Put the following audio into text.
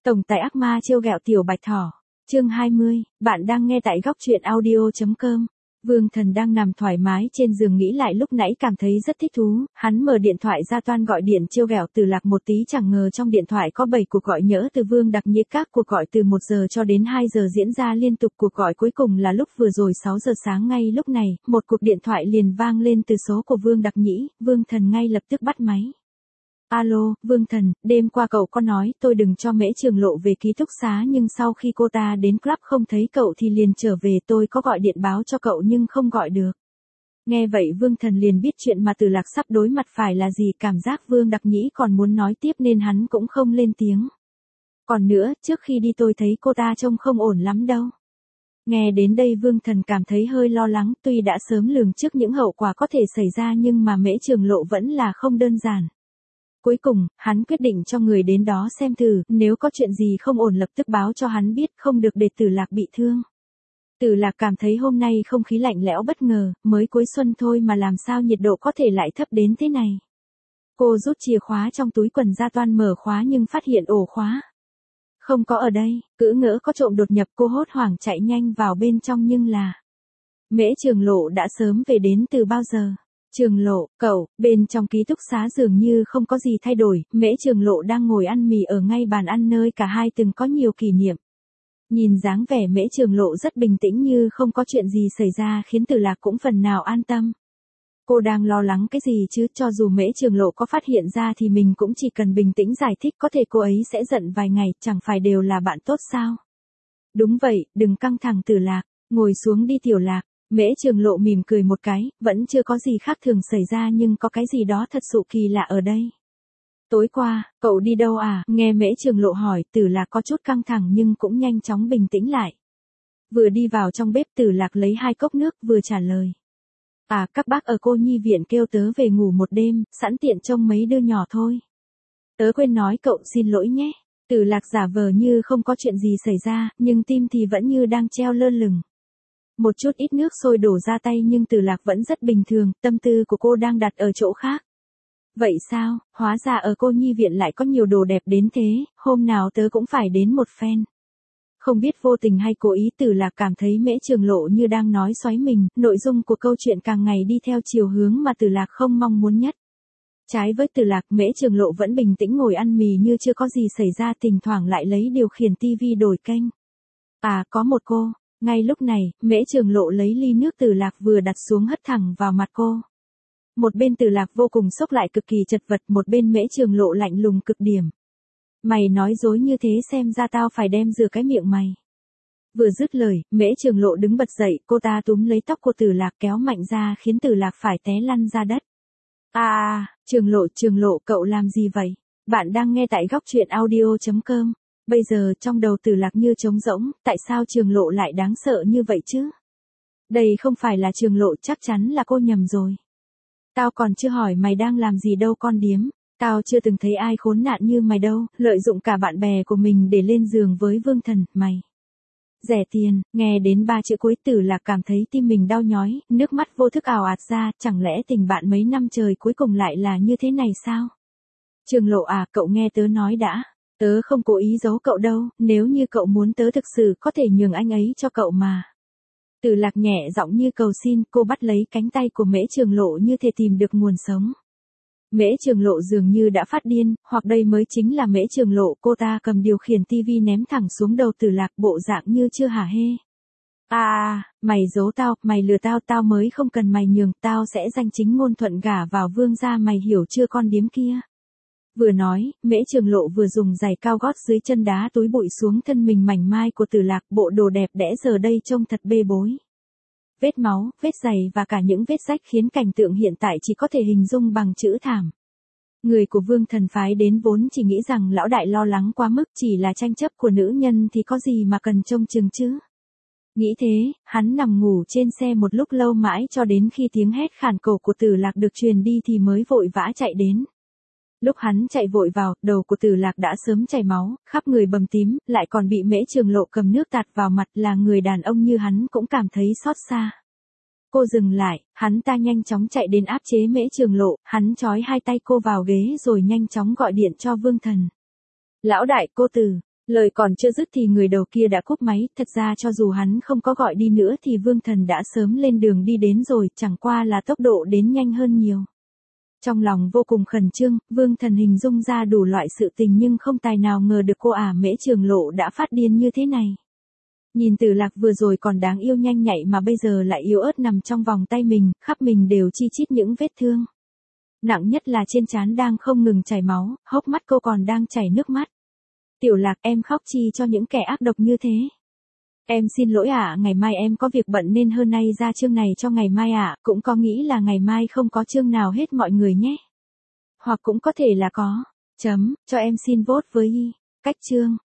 Tổng tài ác ma trêu ghẹo tiểu bạch thỏ. Chương 20, bạn đang nghe tại góc truyện audio.com. Vương Thần đang nằm thoải mái trên giường nghĩ lại lúc nãy cảm thấy rất thích thú, hắn mở điện thoại ra toan gọi điện trêu ghẹo Từ Lạc một tí, chẳng ngờ trong điện thoại có 7 cuộc gọi nhỡ từ Vương Đặc Nhĩ, các cuộc gọi từ 1 giờ cho đến 2 giờ diễn ra liên tục. Cuộc gọi cuối cùng là lúc vừa rồi 6 giờ sáng. Ngay lúc này, một cuộc điện thoại liền vang lên từ số của Vương Đặc Nhĩ. Vương Thần ngay lập tức bắt máy. Alo, Vương Thần, đêm qua cậu có nói tôi đừng cho Mễ Trường Lộ về ký túc xá, nhưng sau khi cô ta đến club không thấy cậu thì liền trở về. Tôi có gọi điện báo cho cậu nhưng không gọi được. Nghe vậy Vương Thần liền biết chuyện mà Từ Lạc sắp đối mặt phải là gì. Cảm giác Vương Đặc Nhĩ còn muốn nói tiếp nên hắn cũng không lên tiếng. Còn nữa, trước khi đi tôi thấy cô ta trông không ổn lắm đâu. Nghe đến đây Vương Thần cảm thấy hơi lo lắng, tuy đã sớm lường trước những hậu quả có thể xảy ra nhưng mà Mễ Trường Lộ vẫn là không đơn giản. Cuối cùng, hắn quyết định cho người đến đó xem thử, nếu có chuyện gì không ổn lập tức báo cho hắn biết, không được để Từ Lạc bị thương. Từ Lạc cảm thấy hôm nay không khí lạnh lẽo bất ngờ, mới cuối xuân thôi mà làm sao nhiệt độ có thể lại thấp đến thế này. Cô rút chìa khóa trong túi quần ra toan mở khóa nhưng phát hiện ổ khóa không có ở đây, cứ ngỡ có trộm đột nhập. Cô hốt hoảng chạy nhanh vào bên trong nhưng là Mễ Trường Lộ đã sớm về đến từ bao giờ. Trường Lộ, cậu, bên trong ký túc xá dường như không có gì thay đổi, Mễ Trường Lộ đang ngồi ăn mì ở ngay bàn ăn nơi cả hai từng có nhiều kỷ niệm. Nhìn dáng vẻ Mễ Trường Lộ rất bình tĩnh như không có chuyện gì xảy ra khiến Từ Lạc cũng phần nào an tâm. Cô đang lo lắng cái gì chứ, cho dù Mễ Trường Lộ có phát hiện ra thì mình cũng chỉ cần bình tĩnh giải thích, có thể cô ấy sẽ giận vài ngày, chẳng phải đều là bạn tốt sao. Đúng vậy, đừng căng thẳng Từ Lạc, ngồi xuống đi Tiểu Lạc. Mễ Trường Lộ mỉm cười một cái, vẫn chưa có gì khác thường xảy ra nhưng có cái gì đó thật sự kỳ lạ ở đây. Tối qua, cậu đi đâu à? Nghe Mễ Trường Lộ hỏi, Từ Lạc có chút căng thẳng nhưng cũng nhanh chóng bình tĩnh lại. Vừa đi vào trong bếp Từ Lạc lấy 2 cốc nước vừa trả lời. À, các bác ở cô nhi viện kêu tớ về ngủ một đêm, sẵn tiện trông mấy đứa nhỏ thôi. Tớ quên nói cậu, xin lỗi nhé. Từ Lạc giả vờ như không có chuyện gì xảy ra, nhưng tim thì vẫn như đang treo lơ lửng. Một chút ít nước sôi đổ ra tay nhưng Từ Lạc vẫn rất bình thường, tâm tư của cô đang đặt ở chỗ khác. Vậy sao, hóa ra ở cô nhi viện lại có nhiều đồ đẹp đến thế, hôm nào tớ cũng phải đến một phen. Không biết vô tình hay cố ý Từ Lạc cảm thấy Mễ Trường Lộ như đang nói xoáy mình, nội dung của câu chuyện càng ngày đi theo chiều hướng mà Từ Lạc không mong muốn nhất. Trái với Từ Lạc, Mễ Trường Lộ vẫn bình tĩnh ngồi ăn mì như chưa có gì xảy ra, thỉnh thoảng lại lấy điều khiển tivi đổi kênh. À, có một cô. Ngay lúc này, Mễ Trường Lộ lấy ly nước Từ Lạc vừa đặt xuống hất thẳng vào mặt cô. Một bên Từ Lạc vô cùng sốc lại cực kỳ chật vật, một bên Mễ Trường Lộ lạnh lùng cực điểm. Mày nói dối như thế xem ra tao phải đem rửa cái miệng mày. Vừa dứt lời, Mễ Trường Lộ đứng bật dậy, cô ta túm lấy tóc của Từ Lạc kéo mạnh ra khiến Từ Lạc phải té lăn ra đất. Trường Lộ, cậu làm gì vậy? Bạn đang nghe tại góc truyện audio.com. Bây giờ trong đầu Từ Lạc như trống rỗng, tại sao Trường Lộ lại đáng sợ như vậy chứ? Đây không phải là Trường Lộ, chắc chắn là cô nhầm rồi. Tao còn chưa hỏi mày đang làm gì đâu con điếm, tao chưa từng thấy ai khốn nạn như mày đâu, lợi dụng cả bạn bè của mình để lên giường với Vương Thần, mày. Rẻ tiền, nghe đến 3 chữ cuối Từ Lạc cảm thấy tim mình đau nhói, nước mắt vô thức ào ạt ra, chẳng lẽ tình bạn mấy năm trời cuối cùng lại là như thế này sao? Trường Lộ à, cậu nghe tớ nói đã. Tớ không cố ý giấu cậu đâu, nếu như cậu muốn tớ thực sự có thể nhường anh ấy cho cậu mà. Từ Lạc nhẹ giọng như cầu xin, cô bắt lấy cánh tay của Mễ Trường Lộ như thể tìm được nguồn sống. Mễ Trường Lộ dường như đã phát điên, hoặc đây mới chính là Mễ Trường Lộ, cô ta cầm điều khiển tivi ném thẳng xuống đầu Từ Lạc, bộ dạng như chưa hả hê. Mày giấu tao, mày lừa tao, tao mới không cần mày nhường, tao sẽ danh chính ngôn thuận gả vào Vương gia, mày hiểu chưa con điếm kia. Vừa nói, Mễ Trường Lộ vừa dùng giày cao gót dưới chân đá túi bụi xuống thân mình mảnh mai của Từ Lạc, bộ đồ đẹp đẽ giờ đây trông thật bê bối. Vết máu, vết giày và cả những vết rách khiến cảnh tượng hiện tại chỉ có thể hình dung bằng chữ thảm. Người của Vương Thần phái đến vốn chỉ nghĩ rằng lão đại lo lắng quá mức, chỉ là tranh chấp của nữ nhân thì có gì mà cần trông chừng chứ. Nghĩ thế, hắn nằm ngủ trên xe một lúc lâu mãi cho đến khi tiếng hét khản cổ của Từ Lạc được truyền đi thì mới vội vã chạy đến. Lúc hắn chạy vội vào, đầu của Từ Lạc đã sớm chảy máu, khắp người bầm tím, lại còn bị Mễ Trường Lộ cầm nước tạt vào mặt, là người đàn ông như hắn cũng cảm thấy xót xa. Cô dừng lại, hắn ta nhanh chóng chạy đến áp chế Mễ Trường Lộ, hắn trói 2 tay cô vào ghế rồi nhanh chóng gọi điện cho Vương Thần. Lão đại, cô Từ, Lời còn chưa dứt thì người đầu kia đã cúp máy, thật ra cho dù hắn không có gọi đi nữa thì Vương Thần đã sớm lên đường đi đến rồi, chẳng qua là tốc độ đến nhanh hơn nhiều. Trong lòng vô cùng khẩn trương, Vương Thần hình dung ra đủ loại sự tình nhưng không tài nào ngờ được cô ả Mễ Trường Lộ đã phát điên như thế này. Nhìn Tử Lạc vừa rồi còn đáng yêu nhanh nhạy mà bây giờ lại yếu ớt nằm trong vòng tay mình, khắp mình đều chi chít những vết thương. Nặng nhất là trên trán đang không ngừng chảy máu, hốc mắt cô còn đang chảy nước mắt. Tiểu Lạc, em khóc chi cho những kẻ ác độc như thế. Em xin lỗi ạ, ngày mai em có việc bận nên hơn nay ra chương này cho ngày mai ạ, cũng có nghĩ là ngày mai không có chương nào hết mọi người nhé. Hoặc cũng có thể là có. Cho em xin vote với y. Cách chương.